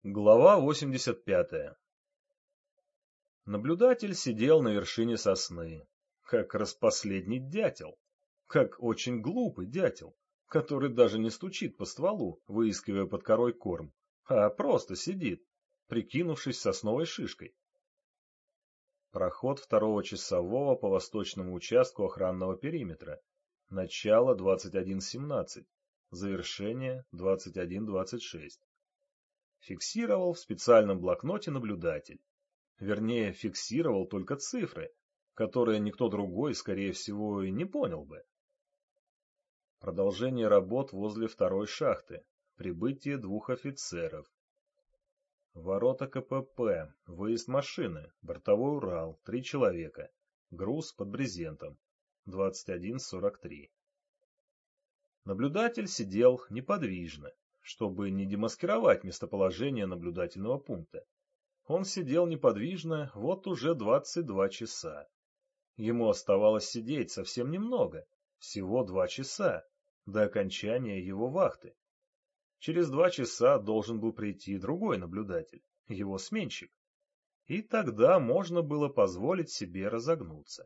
Глава 85. Наблюдатель сидел на вершине сосны, как распоследний дятел, как очень глупый дятел, который даже не стучит по стволу, выискивая под корой корм, а просто сидит, прикинувшись сосновой шишкой. Проход второго часового по восточному участку охранного периметра. Начало 21:17, завершение 21:26. Фиксировал в специальном блокноте наблюдатель. Вернее, фиксировал только цифры, которые никто другой, скорее всего, и не понял бы. Продолжение работ возле второй шахты. Прибытие 2 офицеров. Ворота КПП. Выезд машины. Бортовой Урал. 3 человека. Груз под брезентом. 21:43. Наблюдатель сидел неподвижно, чтобы не демаскировать местоположение наблюдательного пункта. Он сидел неподвижно вот уже 22 часа. Ему оставалось сидеть совсем немного, всего 2 часа, до окончания его вахты. Через 2 часа должен был прийти другой наблюдатель, его сменщик. И тогда можно было позволить себе разогнуться.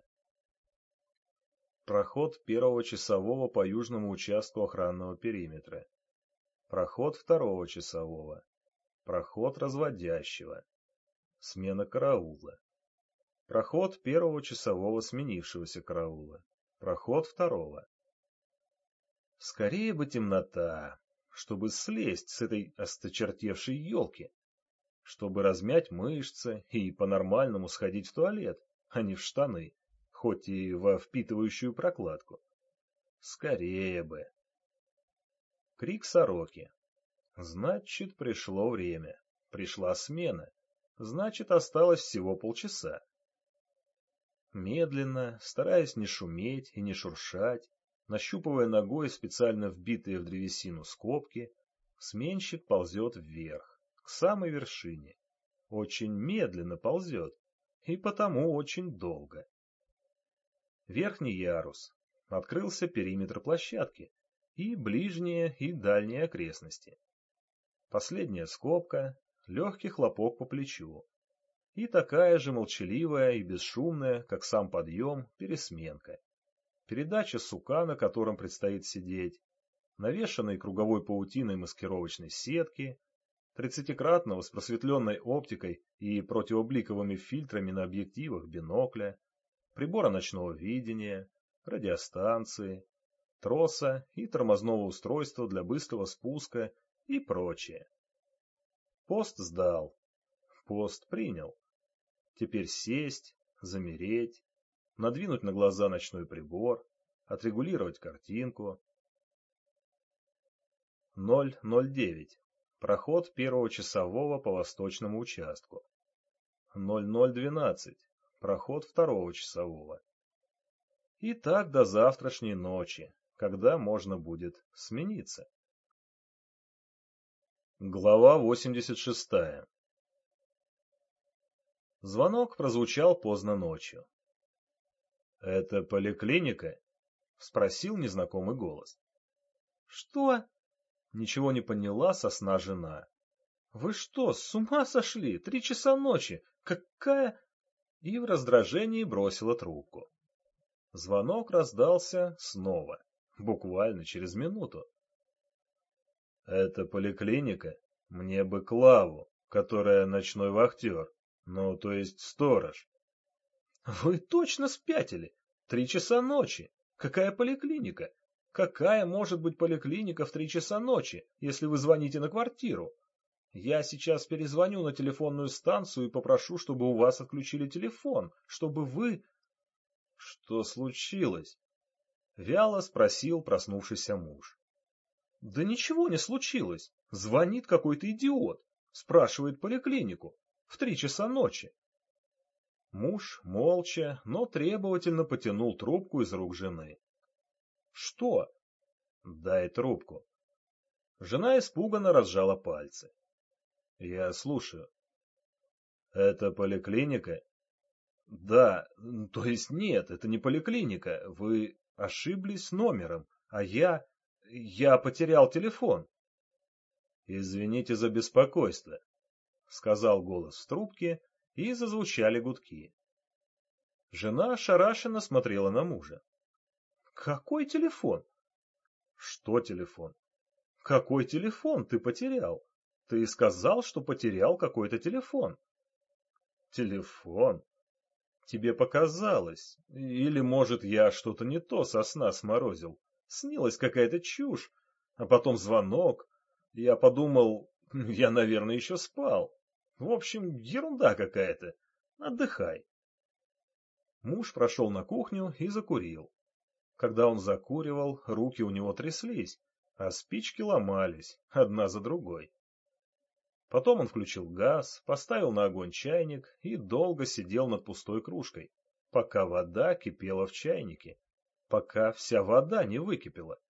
Проход первого часового по южному участку охранного периметра. Проход второго часового. Проход разводящего. Смена караула. Проход первого часового сменившегося караула. Проход второго. Скорее бы темнота, чтобы слезть с этой осточертевшей елки, чтобы размять мышцы и по-нормальному сходить в туалет, а не в штаны, хоть и во впитывающую прокладку. Скорее бы. Крик сороки. Значит, пришло время. Пришла смена. Значит, осталось всего полчаса. Медленно, стараясь не шуметь и не шуршать, нащупывая ногой специально вбитые в древесину скобки, сменщик ползет вверх, к самой вершине. Очень медленно ползет, и потому очень долго. Верхний ярус. Открылся периметр площадки, и ближние, и дальние окрестности. Последняя скобка, легкий хлопок по плечу. И такая же молчаливая и бесшумная, как сам подъем, пересменка. Передача сука, на котором предстоит сидеть, навешанной круговой паутиной маскировочной сетки, 30-кратного с просветленной оптикой и противобликовыми фильтрами на объективах бинокля, прибора ночного видения, радиостанции, троса и тормозного устройства для быстрого спуска и прочее. Пост сдал. Пост принял. Теперь сесть, замереть, надвинуть на глаза ночной прибор, отрегулировать картинку. 0:09. Проход первого часового по восточному участку. 00:12. Проход второго часового. И так до завтрашней ночи, когда можно будет смениться. Глава 86. Звонок прозвучал поздно ночью. «Это поликлиника?» — спросил незнакомый голос. «Что?» — ничего не поняла со сна жена. «Вы что, с ума сошли? 3 часа ночи! Какая...» И в раздражении бросила трубку. Звонок раздался снова, буквально через минуту. «Это поликлиника? Мне бы Клаву, которая ночной вахтер, ну, то есть сторож». «Вы точно спятили? 3 часа ночи. Какая поликлиника? Какая может быть поликлиника в 3 часа ночи, если вы звоните на квартиру? Я сейчас перезвоню на телефонную станцию и попрошу, чтобы у вас отключили телефон, чтобы вы...» «Что случилось?» — вяло спросил проснувшийся муж. «Да ничего не случилось. Звонит какой-то идиот. Спрашивает поликлинику. В 3 часа ночи». Муж молча, но требовательно потянул трубку из рук жены. «Что?» «Дай трубку». Жена испуганно разжала пальцы. «Я слушаю». «Это поликлиника?» «Да, то есть нет, это не поликлиника. Вы ошиблись номером, а я потерял телефон». «Извините за беспокойство. — сказал голос в трубке, и зазвучали гудки. Жена ошарашенно смотрела на мужа. — Какой телефон? — Что телефон? — Какой телефон ты потерял? Ты сказал, что потерял какой-то телефон. — Телефон? Тебе показалось. Или, может, я что-то не то со сна сморозил. Снилась какая-то чушь, а потом звонок. Я подумал, я, наверное, еще спал. В общем, ерунда какая-то. Отдыхай. Муж прошел на кухню и закурил. Когда он закуривал, руки у него тряслись, а спички ломались, одна за другой. Потом он включил газ, поставил на огонь чайник и долго сидел над пустой кружкой, пока вода кипела в чайнике, пока вся вода не выкипела.